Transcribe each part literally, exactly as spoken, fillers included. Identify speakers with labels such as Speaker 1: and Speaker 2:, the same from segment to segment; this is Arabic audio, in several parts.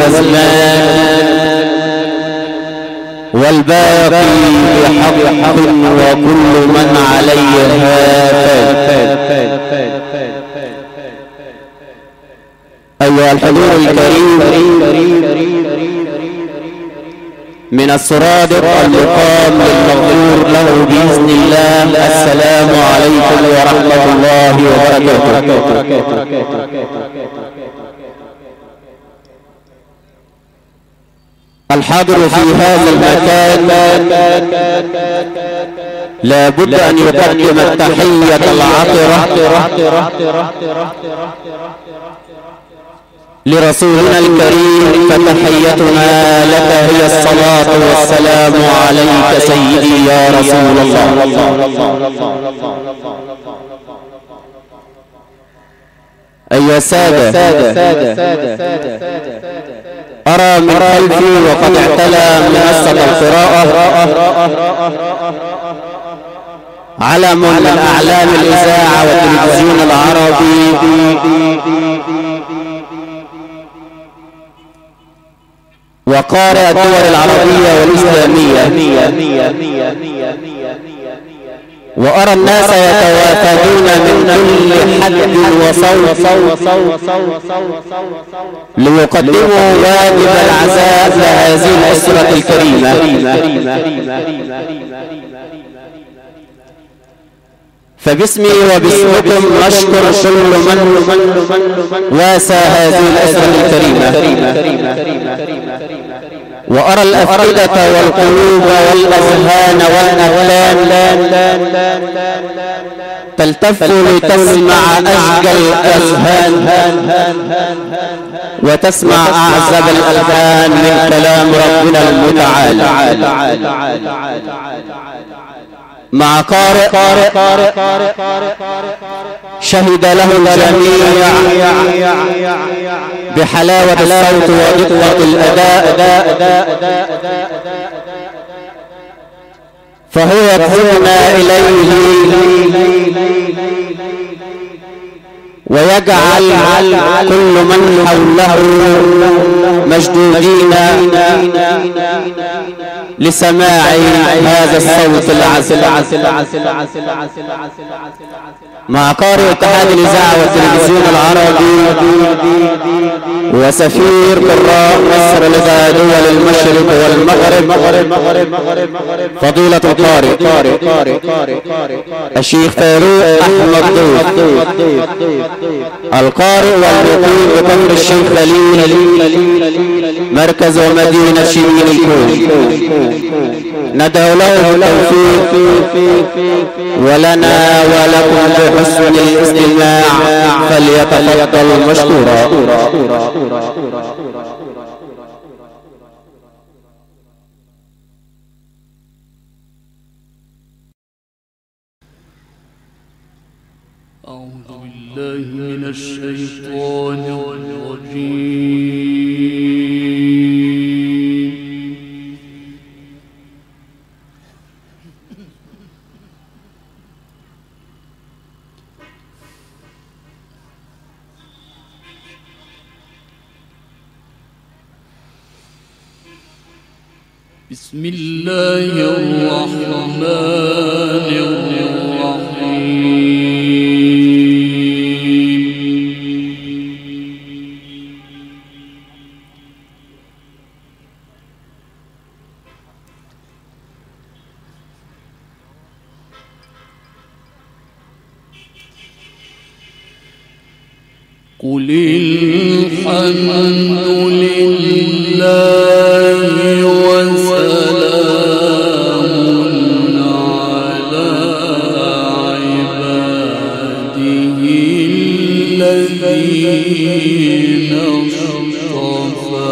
Speaker 1: والأزمان والباقي بحق وكل من عليها فان. أيها الحضور الكريم، من السرادق المقام للمغفور له بإذن الله. السلام عليكم ورحمة الله وبركاته. الحاضر في هذا المكان لا بد أن يقدم التحية العطرة لرسولنا الكريم، فتحيتنا لك هي الصلاة والسلام عليك سيدي يا رسول الله. أيها السادة، أرى من خلفي وقد اعتلى منصة القراءة علم من أعلام الإذاعة والتلفزيون العربي وقارئ الدول العربية والإسلامية، وأرى الناس يتوافدون من كل حد وصوت ليقدموا واجب العزاء لهذه الأسرة الكريمة. فباسمي وباسمكم نشكر كل من واسى هذه الأسرة الكريمة، وأرى الأفئدة والقلوب والأذهان والأقلام تلتف لتسمع أشجى الأذهان وتسمع أعزب الألحان من كلام ربنا المتعال مع قارئ شهد له الجميع بحلاوة الصوت ودقة الأداء، فهو يدعونا إليه ويجعل كل من حوله مشدودين لسماع هذا الصوت العسل مع قارئ اتحاد الإذاعة والتلفزيون العربي وسفير قراء مصر لدى دول المشرق والمغرب فضيلة القارئ الشيخ فاروق أحمد ضيف القارئ والمقيم بكفر الشيخ خليل مركز ومدينة شمال الكون. ندعو له بالتوفيق ولنا ولكم بحسن الاستماع، فليتفضل مشكورا.
Speaker 2: أعوذ بالله من الشيطان الرجيم. بسم الله الرحمن الرحيم. قل الحمد لله وسلام على عباده الذين اصطفى.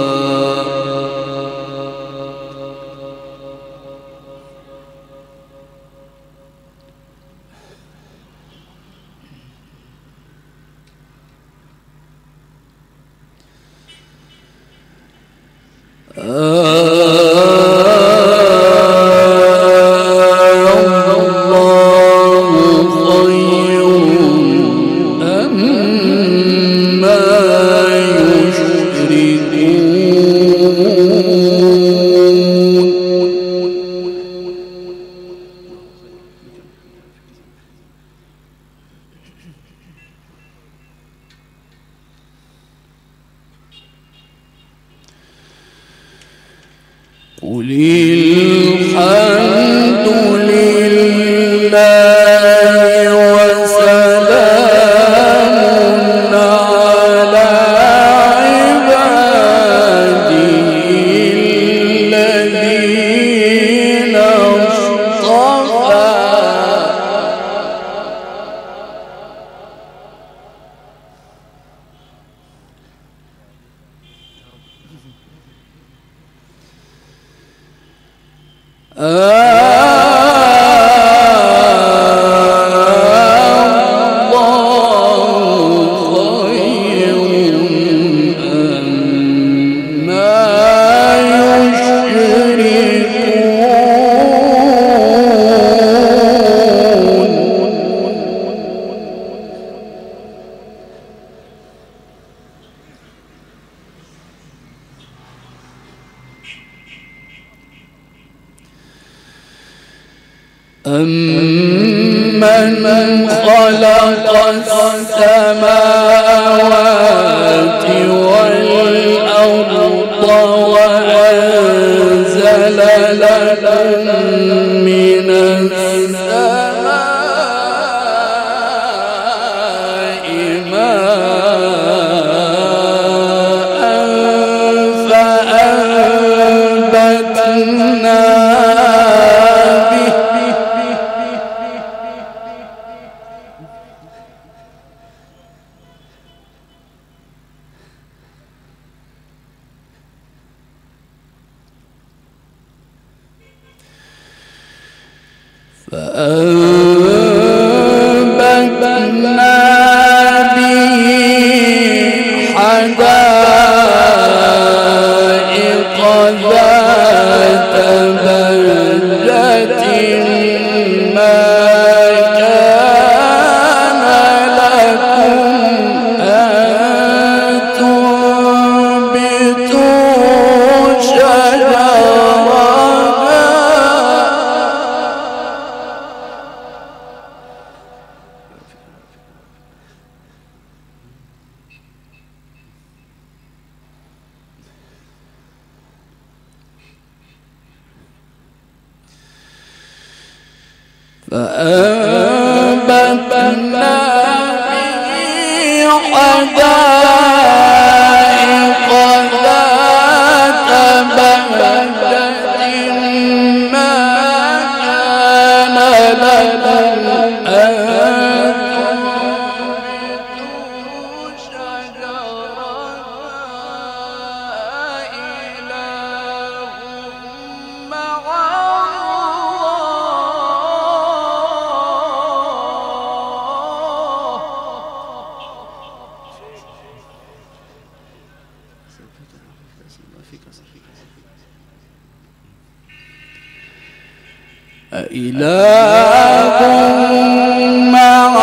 Speaker 2: يشركون قل الحمد لله وسلام على عباده الذين اصطفى أَمَّنْ خَلَقَ السَّمَاوَاتِ وَالْأَرْضَ وَأَنزَلَ لَكُم مِّنَ السَّمَاءِ مَاءً فَأَنبَتْنَا فأنبتنا به حدائق ذات بهجة ما كان لكم أن تنبتوا شجرها فأنبتنا به حدائق ذات بهجة ما كان لكم أن تنبتوا شجرها إله مع إله مع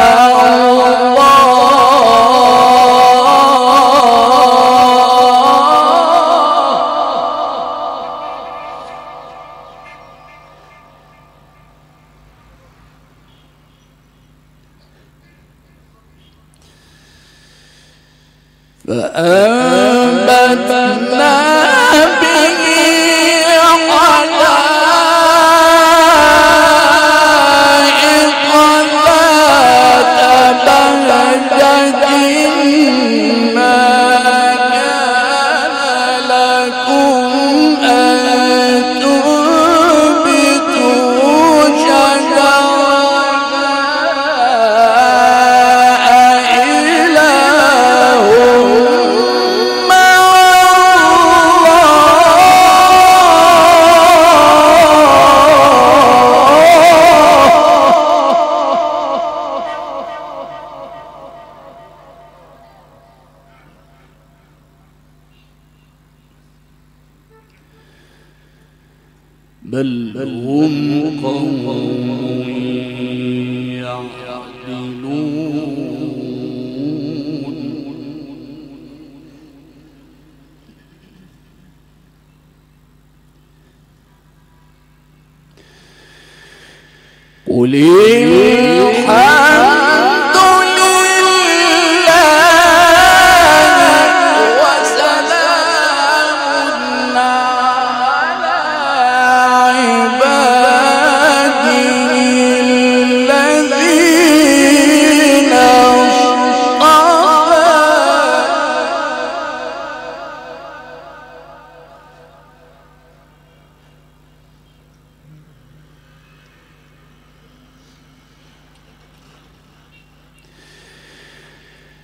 Speaker 2: فأنبتنا به حدائق ذات بهجة ما كان لكم أن تنبتوا شجرها إله مع بل هم قوم يعدلون قل الحمد لله وسلام على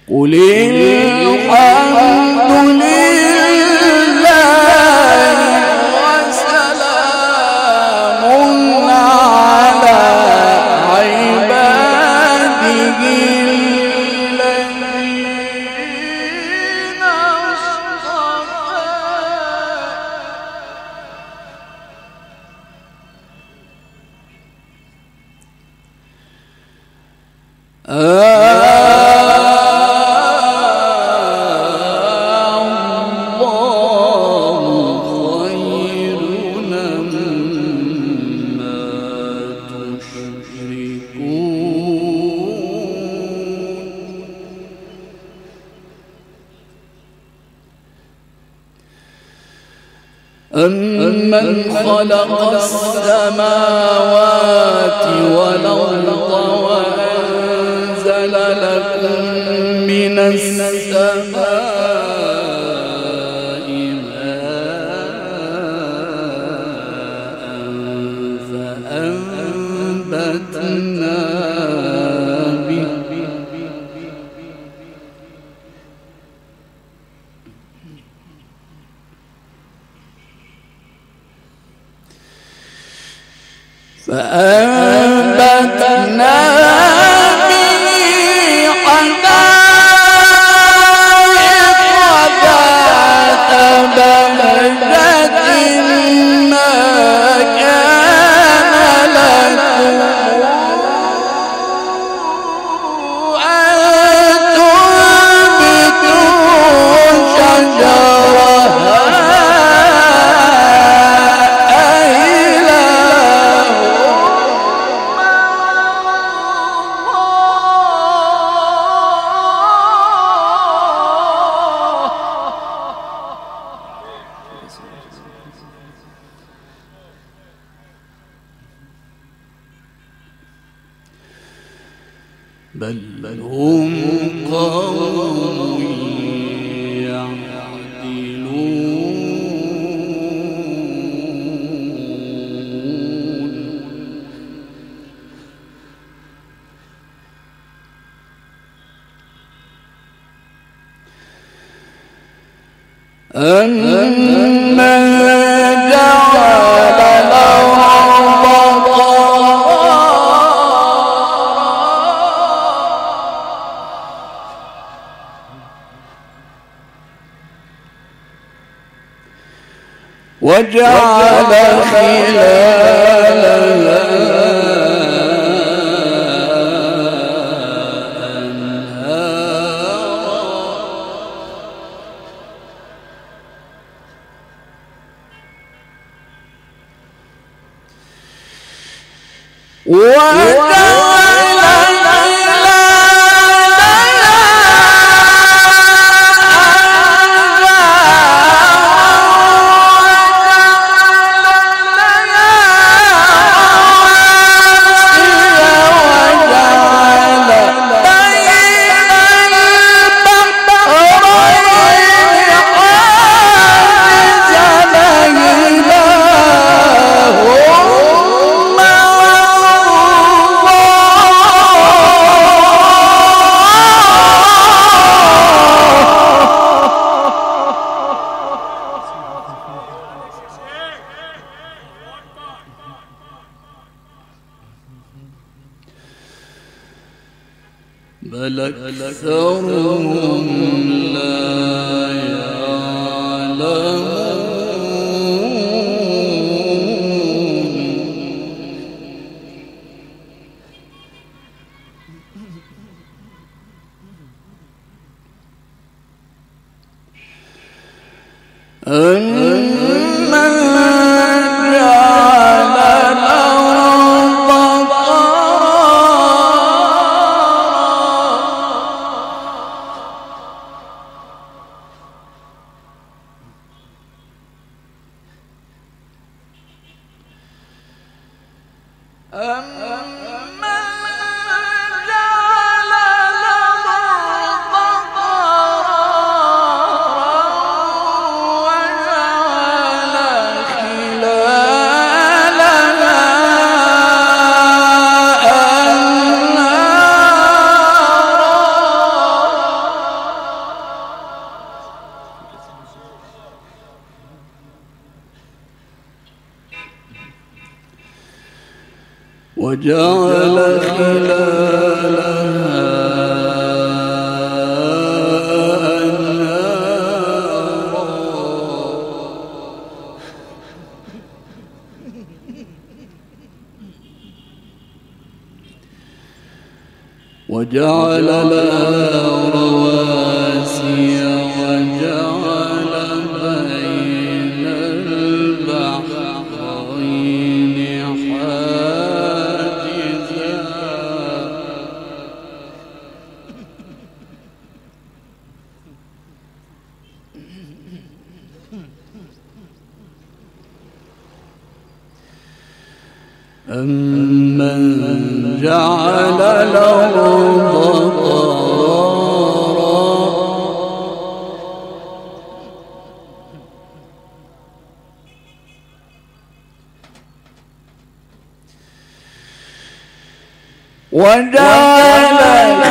Speaker 2: قل الحمد لله وسلام على عباده الذين اصطفى. أَمَّنْ خَلَقَ السَّمَاوَاتِ وَالْأَرْضَ وَأَنزَلَ لَكُم مِّنَ السَّمَاءِ مَاءً فَأَنبَتْنَا بِهِ فأنبتنا به حدائق ذات بهجة ما كان لكم أن تنبتوا شجرها بل هم قوم يعدلون. أَمَّنْ جَعَلَ الْأَرْضَ وجعل خلالها أنهارا وجعل بل أكثرهم لا يعلمون. أَمَّنْ جَعَلَ الْأَرْضَ وجعل خلالها وجعل لها رواسي وجعل بين البحرين حاجزا أمن جعل الأرض قرارا وجعل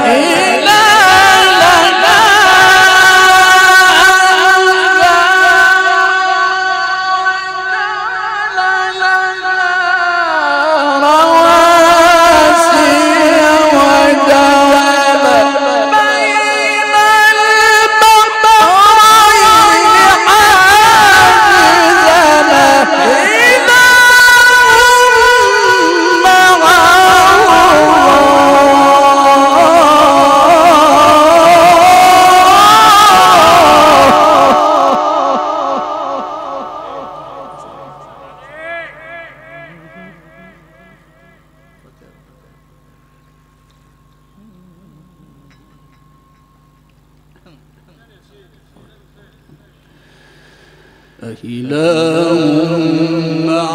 Speaker 2: أإله مع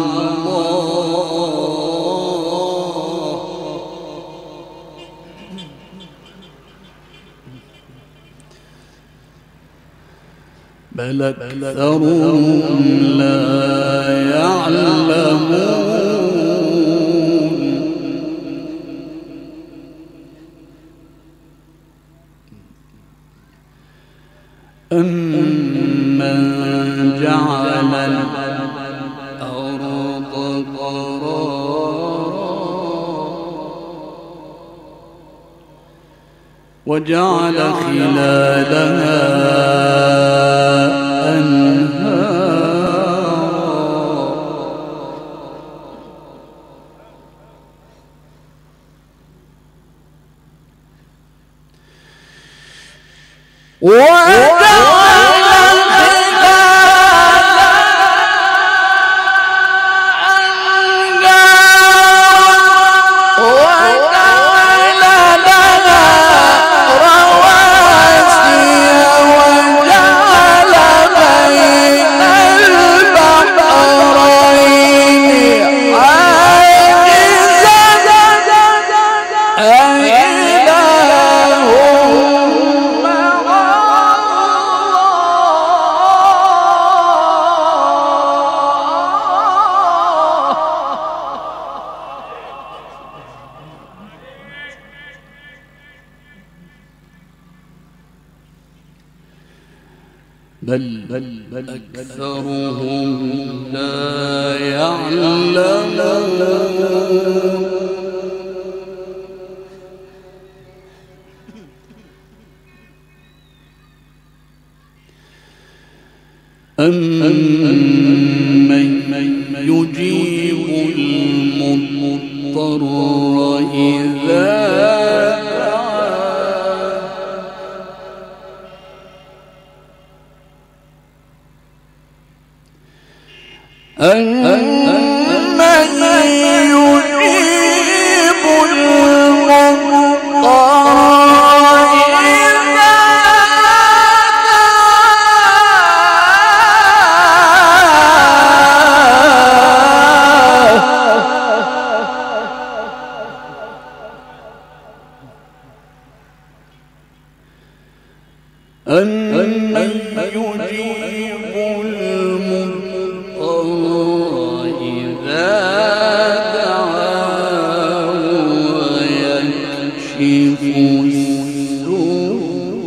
Speaker 2: الله بل أكثرهم لا يعلمون أمن جعل الأرض قرارا وجعل خلالها أنهارا وجعل بل بل أكثرهم لا يعلمون أمن يجيب المضطر إذا أمن يجيب المضطر إذا أمن يجيب المضطر إذا دعاه ويكشف السوء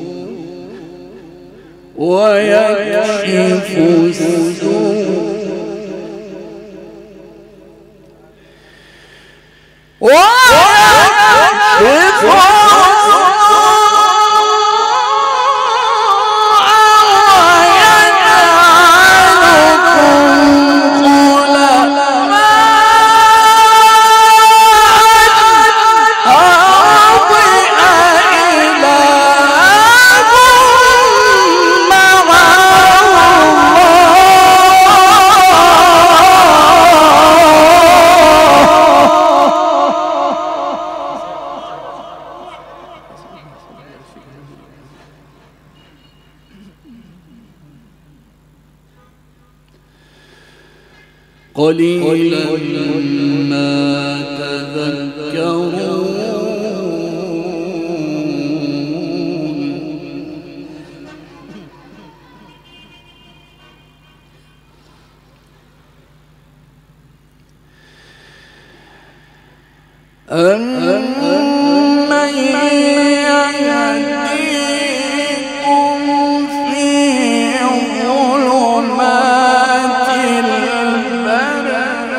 Speaker 2: ويكشف السوء قليلا ما تذكرون أمن يهديكم في ظلمات البر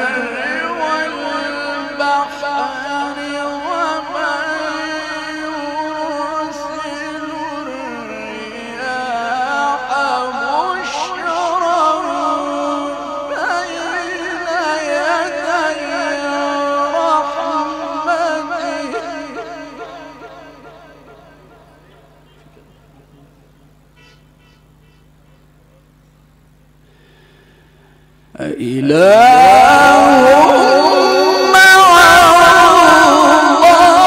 Speaker 2: والبحر ومن يرسل الرياح بشرا بين يدي إله مع الله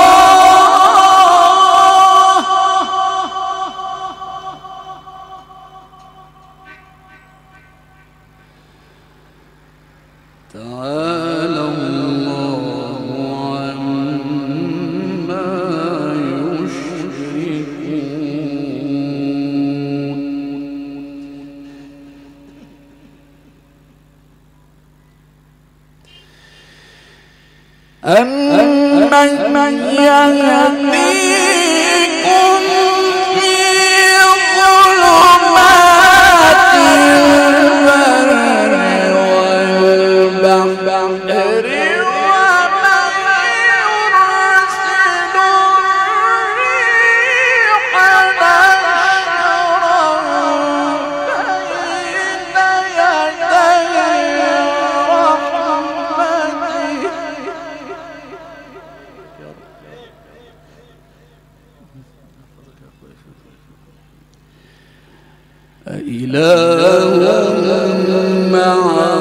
Speaker 2: تعالى الله عما يشركون أمن يهديكم في ظلمات البر والبحر ومن يرسل الرياح بشرا بين يدي رحمته إله مع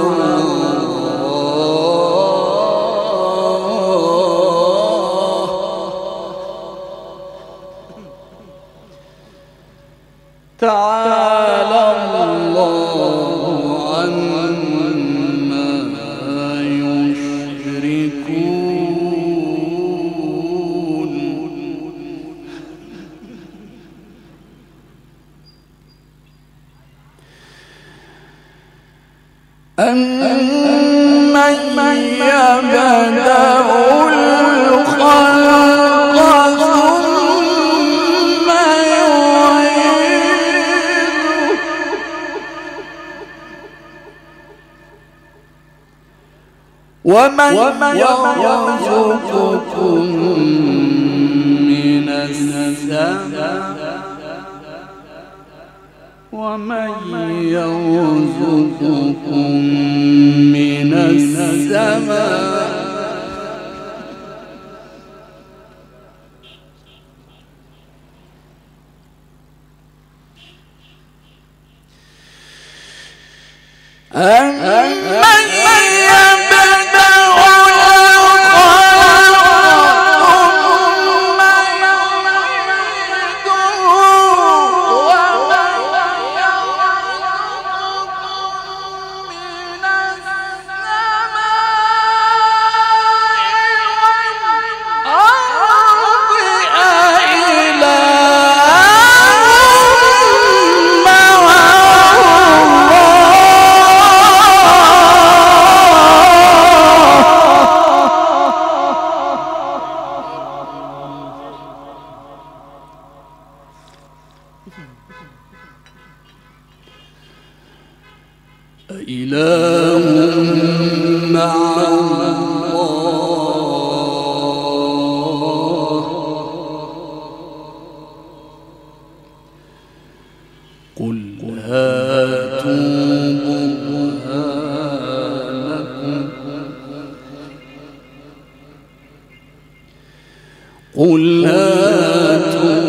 Speaker 2: الله تعالى الله عما يشركون أمن يبدأ الخلق ثم يعيده ومن يرزقكم من السماء ومن يرزقكم من السماء أمن يبدأ إله مع الله قل هاتوا برهانكم قل هاتوا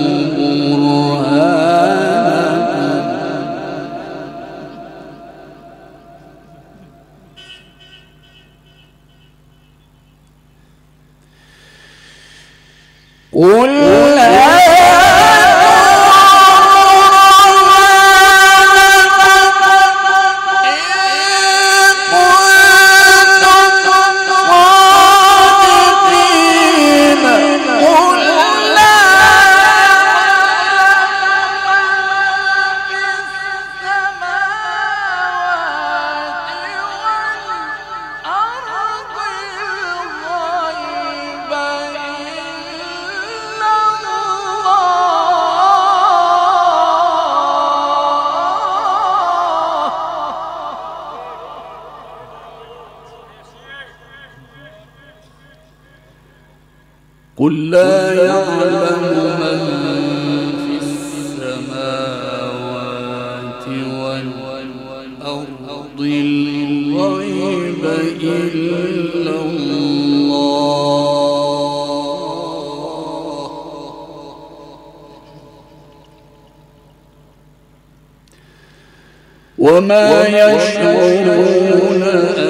Speaker 2: قل هاتوا قل لا يعلم من في السماوات والأرض الغيب إلا الله وما يشعرون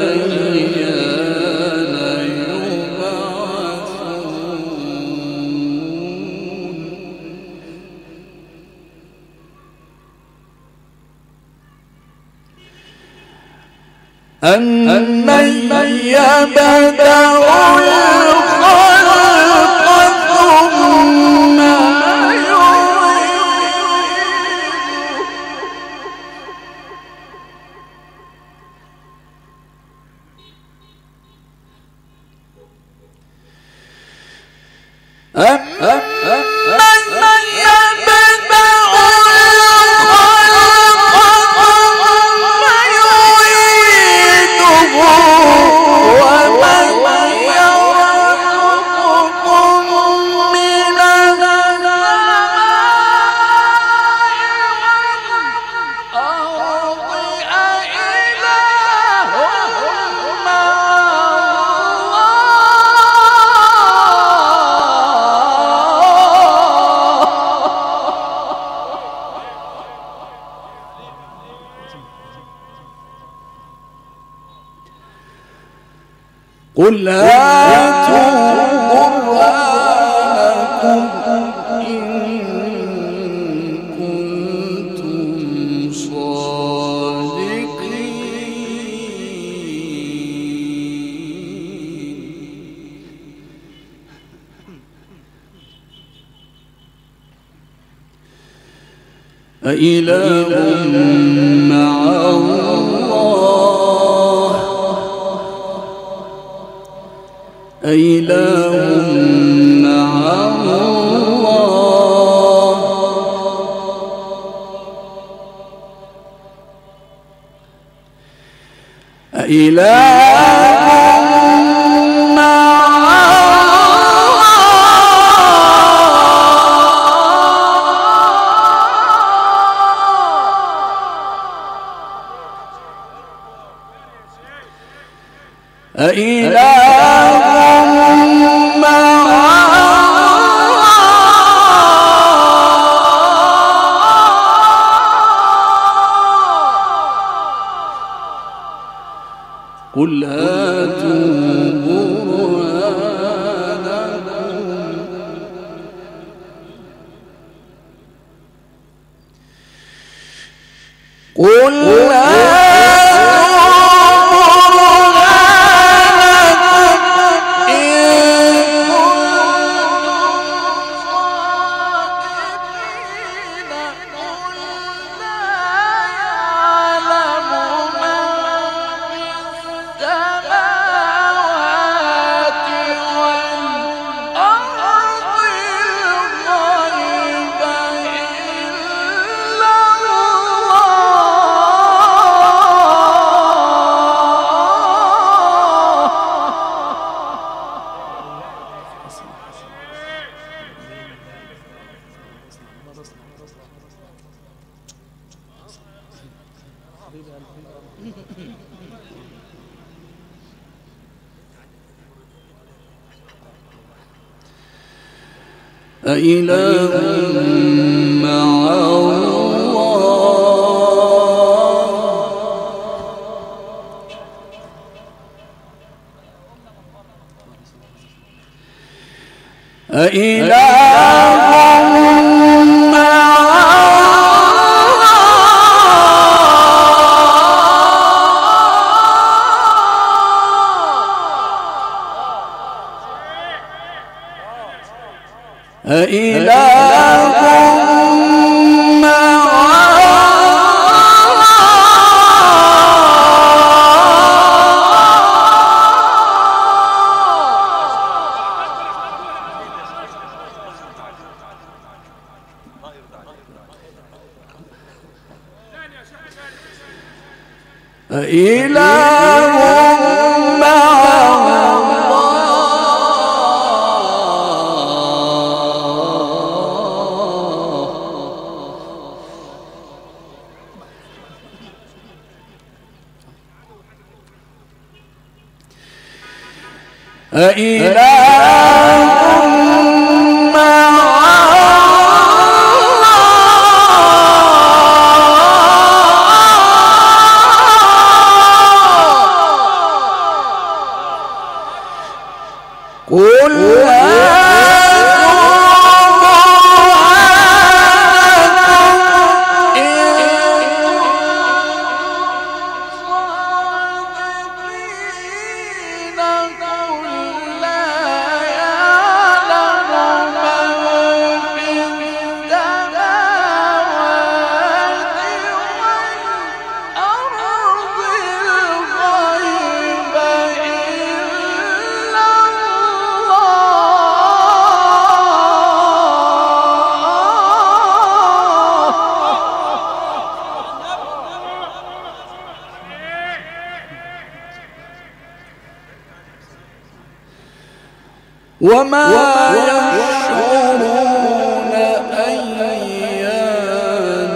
Speaker 2: أيان يبعثون أمن يبدأ الخلق ثم قل هاتوا برهانكم إن كنتم صادقين أإله مع الله أإله مع الله أإله أإله مع قل هاتوا برهانكم قل أإله مع الله أإله أإله مع أإله مع الله أإله مع الله قل وما يشعرون أيان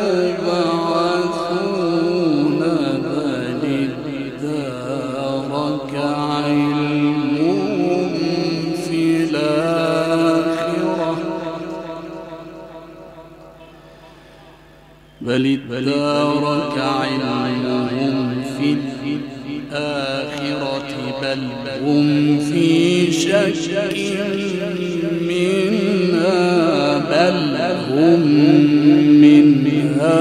Speaker 2: يبعثون بل ادارك علمهم في الآخرة بل ادارك علمهم في الآخرة بل هم في شك منها بل هم منها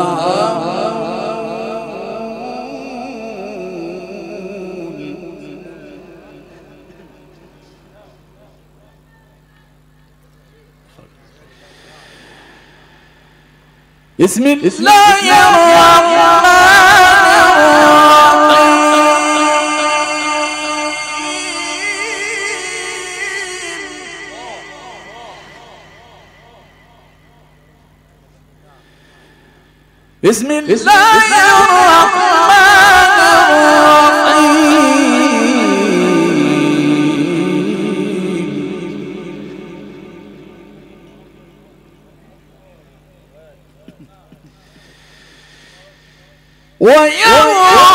Speaker 2: عمون. بسم الله الرحمن بسم الله الرحمن الرحيم ويوم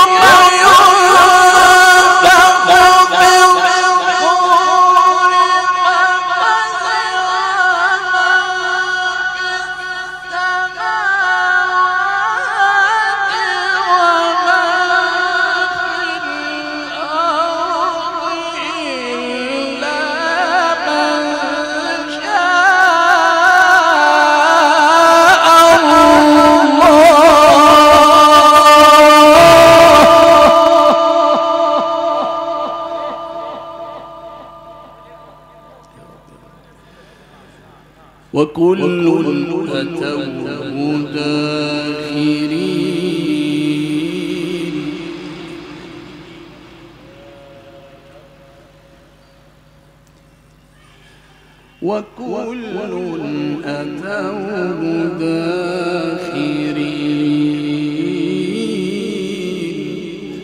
Speaker 2: وكل أتوه داخرين وكل أتوه داخرين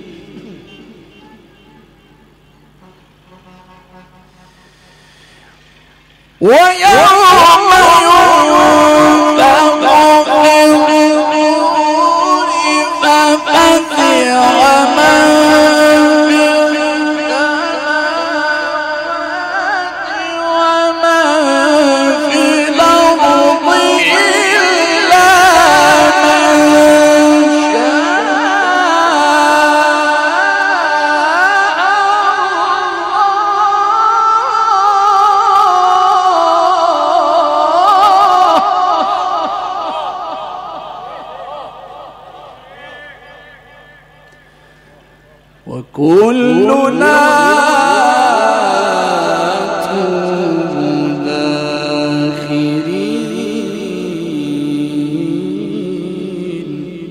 Speaker 2: ويوم وكلنا داخرين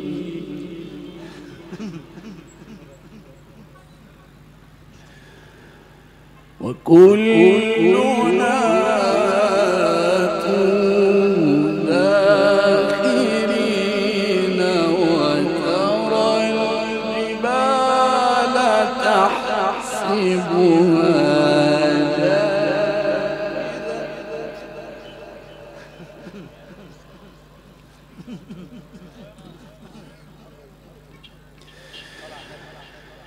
Speaker 2: وكلنا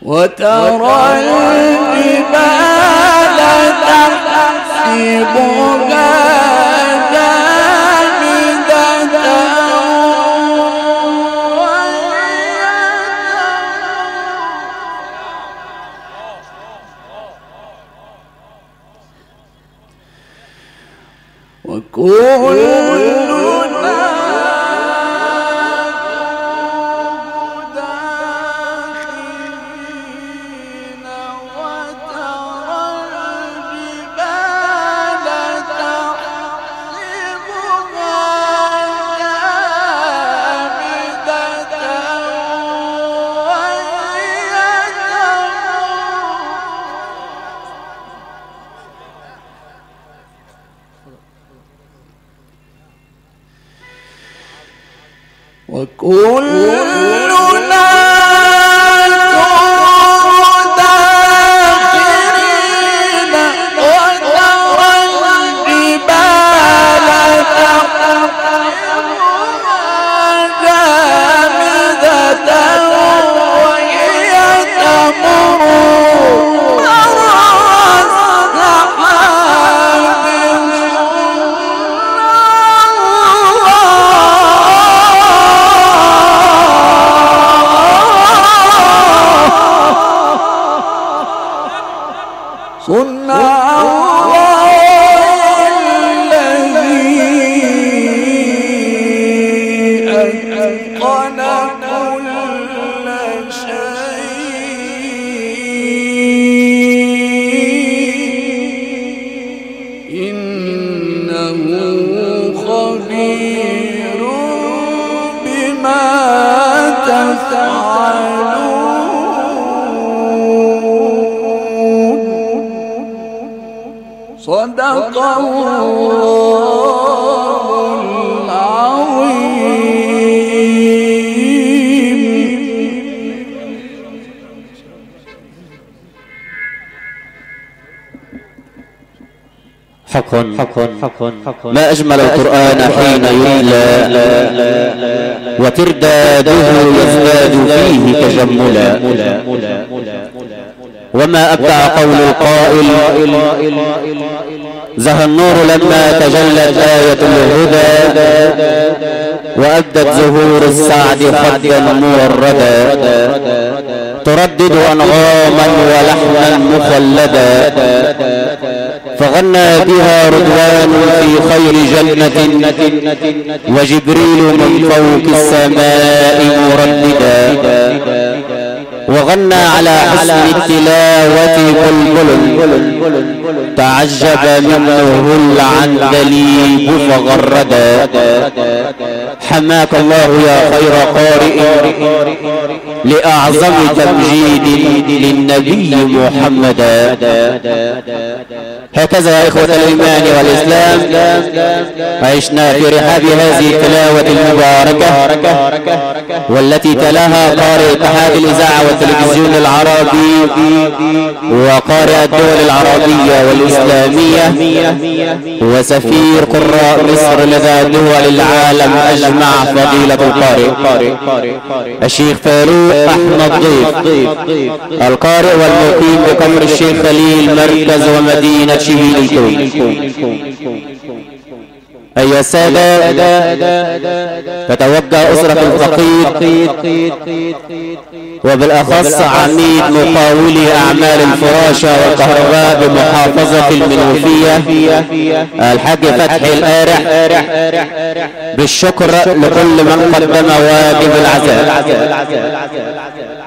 Speaker 2: وترى الجبال تحسبها جامدة وكلنا داخلين وترى الجبال تحسبها جامدة وهي وكلنا داخرين وترى الجبال تحسبها جامدة وهي تمر مر السحاب صنع الله الذي أتقن كل شيء إنه خبير بما تفعلون صدق الله العظيم.
Speaker 1: حق حق ما أجمل القرآن حين يتلى وترداده يزداد فيه تجملا، وما أبدع قول القائل زهى النور لما تجلت آية الهدى وأبدت زهور السعد خدا موردا، تردد أنغاما ولحنا مخلدا، فغنى بها رضوان في خير جنة وجبريل من فوق السماء مرددا، وغنى على حسن التلاوة بلبل تعجب منه العندليب فغردا. حماك الله يا خير قارئ لأعظم تمجيد للنبي محمدا. هكذا يا إخوة الإيمان والإسلام عشنا في رحاب هذه التلاوة المباركة والتي تلاها قارئ اتحاد الإذاعة والتلفزيون العربي وقارئ الدول العربية والإسلامية وسفير قراء مصر لدى دول العالم أجمع فضيلة القارئ الشيخ فاروق أحمد ضيف القارئ والمقيم بقمر الشيخ خليل مركز ومدينة شبيل الكوم. أيها السادة، تتوجه أسرة الفقيد وبالأخص عميد مقاولي أعمال الفراشة والكهرباء بمحافظة المنوفية الحاج فتحي الآرح بالشكر لكل من قدم واجب العزاء.